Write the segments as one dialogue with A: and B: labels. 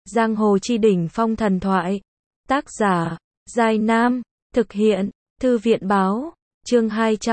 A: Giang hồ chi đỉnh phong thần thoại. Tác giả, Giai Nam. Thực hiện, Thư viện báo. Chương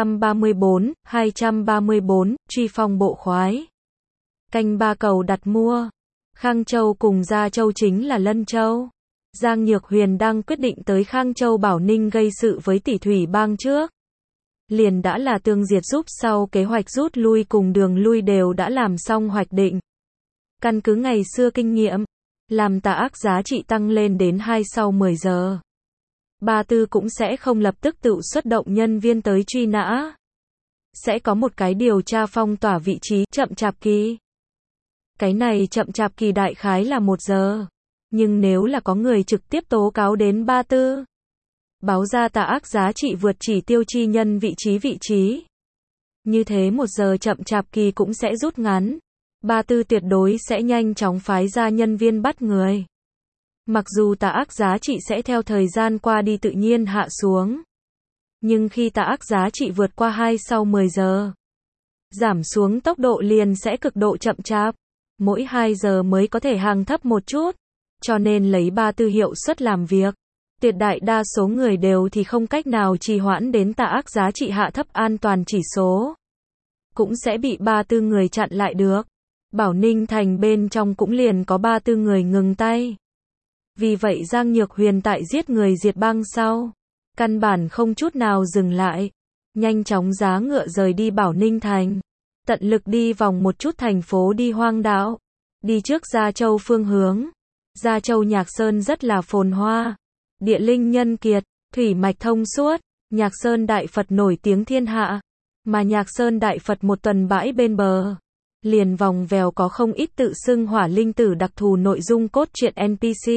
A: 234, truy phong bộ khoái. Canh ba cầu đặt mua. Khang Châu cùng Gia Châu chính là Lân Châu. Giang Nhược Huyền đang quyết định tới Khang Châu Bảo Ninh gây sự với Tỷ Thủy Bang trước. Liền đã là tương diệt giúp sau kế hoạch rút lui cùng đường lui đều đã làm xong hoạch định. Căn cứ ngày xưa kinh nghiệm, làm tà ác giá trị tăng lên đến 2 sau 10 giờ. Ba Tư cũng sẽ không lập tức tự xuất động nhân viên tới truy nã. Sẽ có một cái điều tra phong tỏa vị trí chậm chạp kỳ. Cái này chậm chạp kỳ đại khái là 1 giờ. Nhưng nếu là có người trực tiếp tố cáo đến Ba Tư, báo ra tà ác giá trị vượt chỉ tiêu chi nhân vị trí. Như thế 1 giờ chậm chạp kỳ cũng sẽ rút ngắn. Ba Tư tuyệt đối sẽ nhanh chóng phái ra nhân viên bắt người. Mặc dù tà ác giá trị sẽ theo thời gian qua đi tự nhiên hạ xuống. Nhưng khi tà ác giá trị vượt qua 2 sau 10 giờ, giảm xuống tốc độ liền sẽ cực độ chậm chạp. Mỗi 2 giờ mới có thể hàng thấp một chút. Cho nên lấy Ba Tư hiệu suất làm việc, tuyệt đại đa số người đều thì không cách nào trì hoãn đến tà ác giá trị hạ thấp an toàn chỉ số. Cũng sẽ bị Ba Tư người chặn lại được. Bảo Ninh thành bên trong cũng liền có Ba Tư người ngừng tay. Vì vậy Giang Nhược Huyền tại giết người diệt bang sau, căn bản không chút nào dừng lại. Nhanh chóng giá ngựa rời đi Bảo Ninh thành. Tận lực đi vòng một chút thành phố đi hoang đảo. Đi trước Gia Châu phương hướng. Gia Châu Nhạc Sơn rất là phồn hoa. Địa linh nhân kiệt, thủy mạch thông suốt. Nhạc Sơn Đại Phật nổi tiếng thiên hạ. Mà Nhạc Sơn Đại Phật một tuần bãi bên bờ. Liền vòng vèo có không ít tự xưng hỏa linh tử đặc thù nội dung cốt truyện NPC.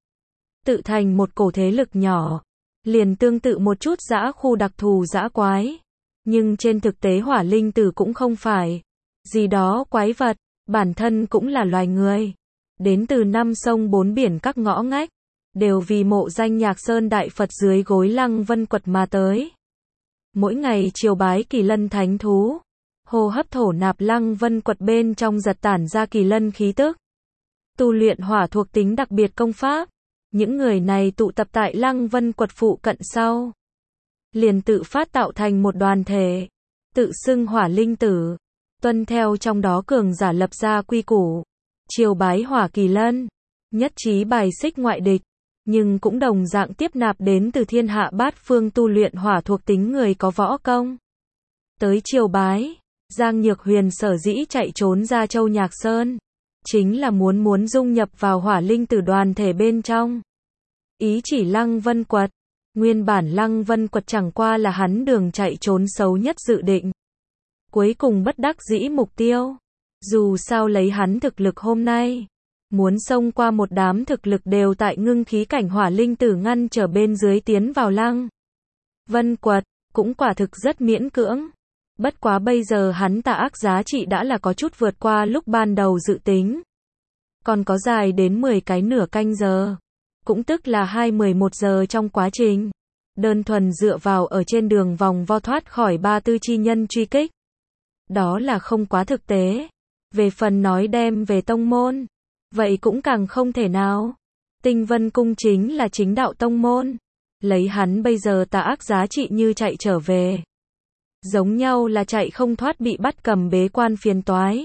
A: Tự thành một cổ thế lực nhỏ. Liền tương tự một chút dã khu đặc thù dã quái. Nhưng trên thực tế hỏa linh tử cũng không phải gì đó quái vật, bản thân cũng là loài người. Đến từ 5 sông 4 biển các ngõ ngách, đều vì mộ danh Nhạc Sơn Đại Phật dưới gối Lăng Vân Quật mà tới. Mỗi ngày triều bái Kỳ Lân thánh thú, hô hấp thổ nạp Lăng Vân Quật bên trong giật tản ra Kỳ Lân khí tức. Tu luyện hỏa thuộc tính đặc biệt công pháp. Những người này tụ tập tại Lăng Vân Quật phụ cận sau, liền tự phát tạo thành một đoàn thể, tự xưng hỏa linh tử, tuân theo trong đó cường giả lập ra quy củ, triều bái hỏa Kỳ Lân, nhất trí bài xích ngoại địch, nhưng cũng đồng dạng tiếp nạp đến từ thiên hạ bát phương tu luyện hỏa thuộc tính người có võ công. Tới triều bái, Giang Nhược Huyền sở dĩ chạy trốn ra Châu Nhạc Sơn, chính là muốn dung nhập vào hỏa linh tử đoàn thể bên trong. Ý chỉ Lăng Vân Quật. Nguyên bản Lăng Vân Quật chẳng qua là hắn đường chạy trốn xấu nhất dự định. Cuối cùng bất đắc dĩ mục tiêu. Dù sao lấy hắn thực lực hôm nay, muốn xông qua một đám thực lực đều tại ngưng khí cảnh hỏa linh tử ngăn trở bên dưới tiến vào Lăng Vân Quật, cũng quả thực rất miễn cưỡng. Bất quá bây giờ hắn tà ác giá trị đã là có chút vượt qua lúc ban đầu dự tính. Còn có dài đến 10 cái nửa canh giờ. Cũng tức là 20-11 giờ trong quá trình. Đơn thuần dựa vào ở trên đường vòng vo thoát khỏi Ba Tư chi nhân truy kích. Đó là không quá thực tế. Về phần nói đem về tông môn, vậy cũng càng không thể nào. Tinh Vân Cung chính là chính đạo tông môn. Lấy hắn bây giờ tà ác giá trị như chạy trở về. Giống nhau là chạy không thoát bị bắt cầm bế quan phiền toái.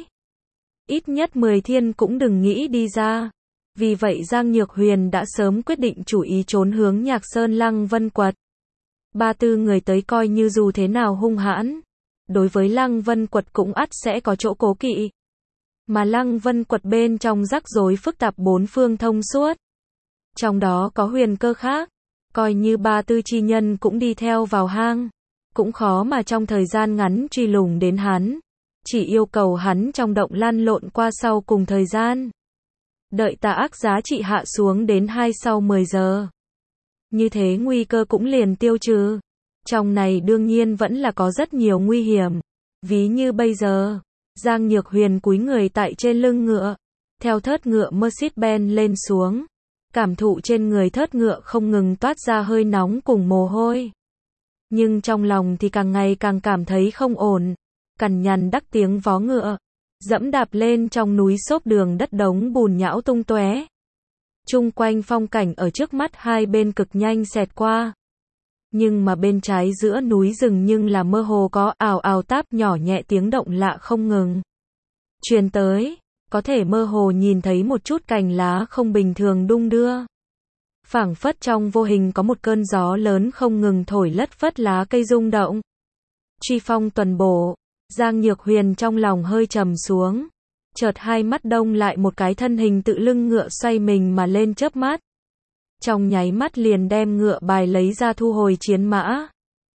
A: Ít nhất 10 thiên cũng đừng nghĩ đi ra. Vì vậy Giang Nhược Huyền đã sớm quyết định chủ ý trốn hướng Nhạc Sơn Lăng Vân Quật. Ba Tư người tới coi như dù thế nào hung hãn, đối với Lăng Vân Quật cũng ắt sẽ có chỗ cố kỵ. Mà Lăng Vân Quật bên trong rắc rối phức tạp bốn phương thông suốt. Trong đó có huyền cơ khác, coi như Ba Tư chi nhân cũng đi theo vào hang, cũng khó mà trong thời gian ngắn truy lùng đến hắn. Chỉ yêu cầu hắn trong động lăn lộn qua sau cùng thời gian. Đợi tà ác giá trị hạ xuống đến 2 sau 10 giờ. Như thế nguy cơ cũng liền tiêu trừ. Trong này đương nhiên vẫn là có rất nhiều nguy hiểm. Ví như bây giờ, Giang Nhược Huyền cúi người tại trên lưng ngựa, theo thớt ngựa Mercedes-Benz lên xuống. Cảm thụ trên người thớt ngựa không ngừng toát ra hơi nóng cùng mồ hôi. Nhưng trong lòng thì càng ngày càng cảm thấy không ổn. Cằn nhằn đắc tiếng vó ngựa, dẫm đạp lên trong núi xốp đường đất đống bùn nhão tung tóe. Chung quanh phong cảnh ở trước mắt hai bên cực nhanh xẹt qua. Nhưng mà bên trái giữa núi rừng nhưng là mơ hồ có ào ào táp nhỏ nhẹ tiếng động lạ không ngừng truyền tới, có thể mơ hồ nhìn thấy một chút cành lá không bình thường đung đưa. Phảng phất trong vô hình có một cơn gió lớn không ngừng thổi lất phất lá cây rung động. Truy phong tuần bổ, Giang Nhược Huyền trong lòng hơi trầm xuống, chợt hai mắt đông lại một cái thân hình tự lưng ngựa xoay mình mà lên chớp mắt. Trong nháy mắt liền đem ngựa bài lấy ra thu hồi chiến mã.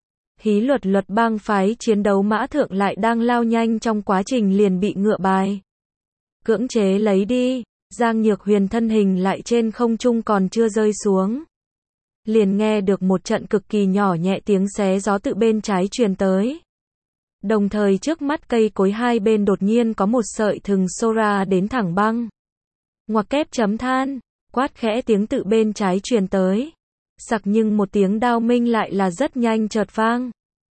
A: Hí luật luật bang phái chiến đấu mã thượng lại đang lao nhanh trong quá trình liền bị ngựa bài cưỡng chế lấy đi. Giang Nhược Huyền thân hình lại trên không trung còn chưa rơi xuống, liền nghe được một trận cực kỳ nhỏ nhẹ tiếng xé gió tự bên trái truyền tới. Đồng thời trước mắt cây cối hai bên đột nhiên có một sợi thừng xô ra đến thẳng băng. Ngoặc kép chấm than, quát khẽ tiếng tự bên trái truyền tới. Sặc nhưng một tiếng đao minh lại là rất nhanh chợt vang.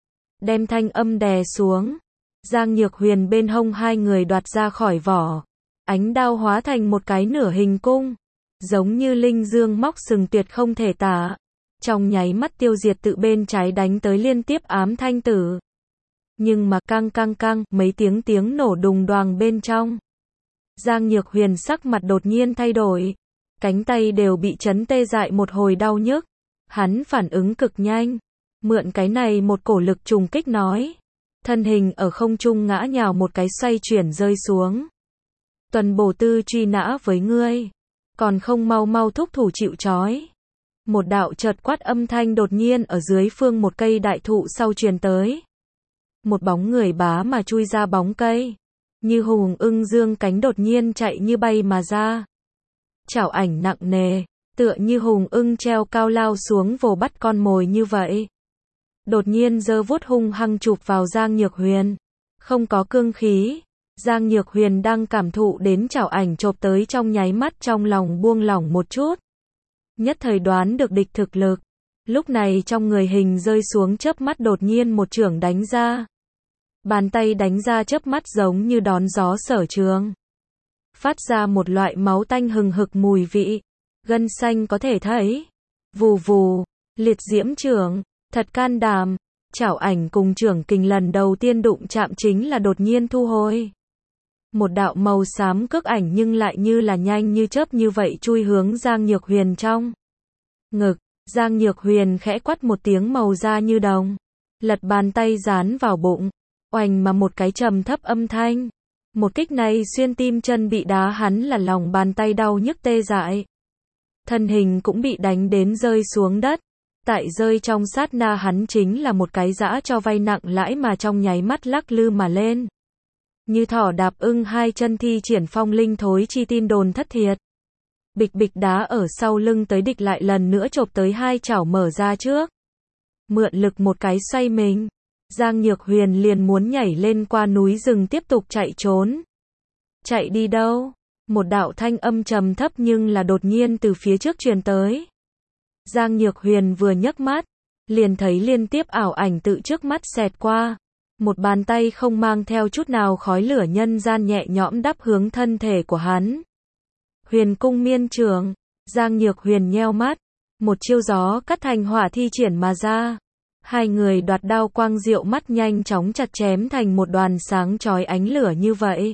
A: Đem thanh âm đè xuống. Giang Nhược Huyền bên hông hai người đoạt ra khỏi vỏ. Ánh đao hóa thành một cái nửa hình cung. Giống như linh dương móc sừng tuyệt không thể tả. Trong nháy mắt tiêu diệt tự bên trái đánh tới liên tiếp ám thanh tử. Nhưng mà căng căng căng, mấy tiếng nổ đùng đoàng bên trong. Giang Nhược Huyền sắc mặt đột nhiên thay đổi. Cánh tay đều bị chấn tê dại một hồi đau nhức. Hắn phản ứng cực nhanh. Mượn cái này một cổ lực trùng kích nói. Thân hình ở không trung ngã nhào một cái xoay chuyển rơi xuống. Tuần bổ tư truy nã với ngươi. Còn không mau mau thúc thủ chịu trói. Một đạo chợt quát âm thanh đột nhiên ở dưới phương một cây đại thụ sau truyền tới. Một bóng người bá mà chui ra bóng cây. Như hùng ưng dương cánh đột nhiên chạy như bay mà ra. Chảo ảnh nặng nề, tựa như hùng ưng treo cao lao xuống vồ bắt con mồi như vậy. Đột nhiên giơ vuốt hung hăng chụp vào Giang Nhược Huyền. Không có cương khí. Giang Nhược Huyền đang cảm thụ đến chảo ảnh chộp tới trong nháy mắt trong lòng buông lỏng một chút. Nhất thời đoán được địch thực lực. Lúc này trong người hình rơi xuống chớp mắt đột nhiên một chưởng đánh ra. Bàn tay đánh ra chớp mắt giống như đón gió sở trường. Phát ra một loại máu tanh hừng hực mùi vị. Gân xanh có thể thấy. Vù vù, liệt diễm chưởng, thật can đảm. Chảo ảnh cùng chưởng kình lần đầu tiên đụng chạm chính là đột nhiên thu hồi. Một đạo màu xám cước ảnh nhưng lại như là nhanh như chớp như vậy chui hướng Giang Nhược Huyền trong ngực. Giang Nhược Huyền khẽ quát một tiếng màu da như đồng. Lật bàn tay dán vào bụng. Oành mà một cái trầm thấp âm thanh. Một kích này xuyên tim chân bị đá hắn là lòng bàn tay đau nhức tê dại. Thân hình cũng bị đánh đến rơi xuống đất. Tại rơi trong sát na hắn chính là một cái dã cho vay nặng lãi mà trong nháy mắt lắc lư mà lên. Như thỏ đạp ưng hai chân thi triển phong linh thối chi tin đồn thất thiệt. Bịch bịch đá ở sau lưng tới địch lại lần nữa chộp tới hai chảo mở ra trước. Mượn lực một cái xoay mình. Giang Nhược Huyền liền muốn nhảy lên qua núi rừng tiếp tục chạy trốn. Chạy đi đâu? Một đạo thanh âm trầm thấp nhưng là đột nhiên từ phía trước truyền tới. Giang Nhược Huyền vừa nhấc mắt, liền thấy liên tiếp ảo ảnh tự trước mắt xẹt qua. Một bàn tay không mang theo chút nào khói lửa nhân gian nhẹ nhõm đắp hướng thân thể của hắn. Huyền cung miên trường, Giang Nhược Huyền nheo mắt, một chiêu gió cắt thành hỏa thi triển mà ra. Hai người đoạt đao quang diệu mắt nhanh chóng chặt chém thành một đoàn sáng chói ánh lửa như vậy.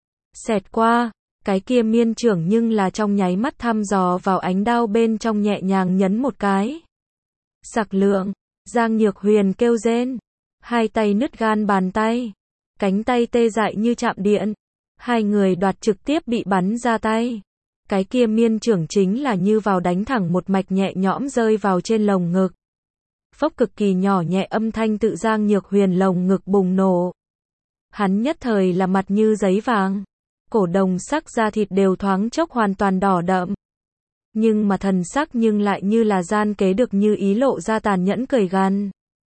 A: Xẹt qua, cái kia miên trưởng nhưng là trong nháy mắt thăm dò vào ánh đao bên trong nhẹ nhàng nhấn một cái. Sặc lượng, Giang Nhược Huyền kêu rên. Hai tay nứt gan bàn tay. Cánh tay tê dại như chạm điện. Hai người đoạt trực tiếp bị bắn ra tay. Cái kia miên trưởng chính là như vào đánh thẳng một mạch nhẹ nhõm rơi vào trên lồng ngực. Phốc cực kỳ nhỏ nhẹ âm thanh tự Giang Nhược Huyền lồng ngực bùng nổ. Hắn nhất thời là mặt như giấy vàng. Cổ đồng sắc da thịt đều thoáng chốc hoàn toàn đỏ đậm. Nhưng mà thần sắc nhưng lại như là gian kế được như ý lộ ra tàn nhẫn cười gằn.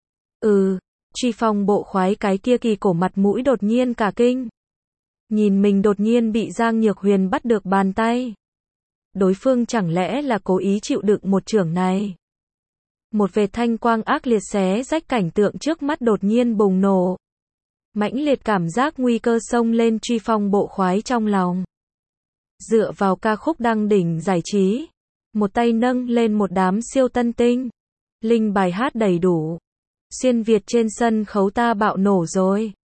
A: Truy phong bộ khoái cái kia kỳ cổ mặt mũi đột nhiên cả kinh. Nhìn mình đột nhiên bị Giang Nhược Huyền bắt được bàn tay. Đối phương chẳng lẽ là cố ý chịu đựng một chưởng này. Một vệt thanh quang ác liệt xé rách cảnh tượng trước mắt đột nhiên bùng nổ. Mãnh liệt cảm giác nguy cơ xông lên truy phong bộ khoái trong lòng. Dựa vào ca khúc đăng đỉnh giải trí. một tay nâng lên một đám siêu tân tinh. Linh bài hát đầy đủ. Xuyên Việt trên sân khấu ta bạo nổ rồi.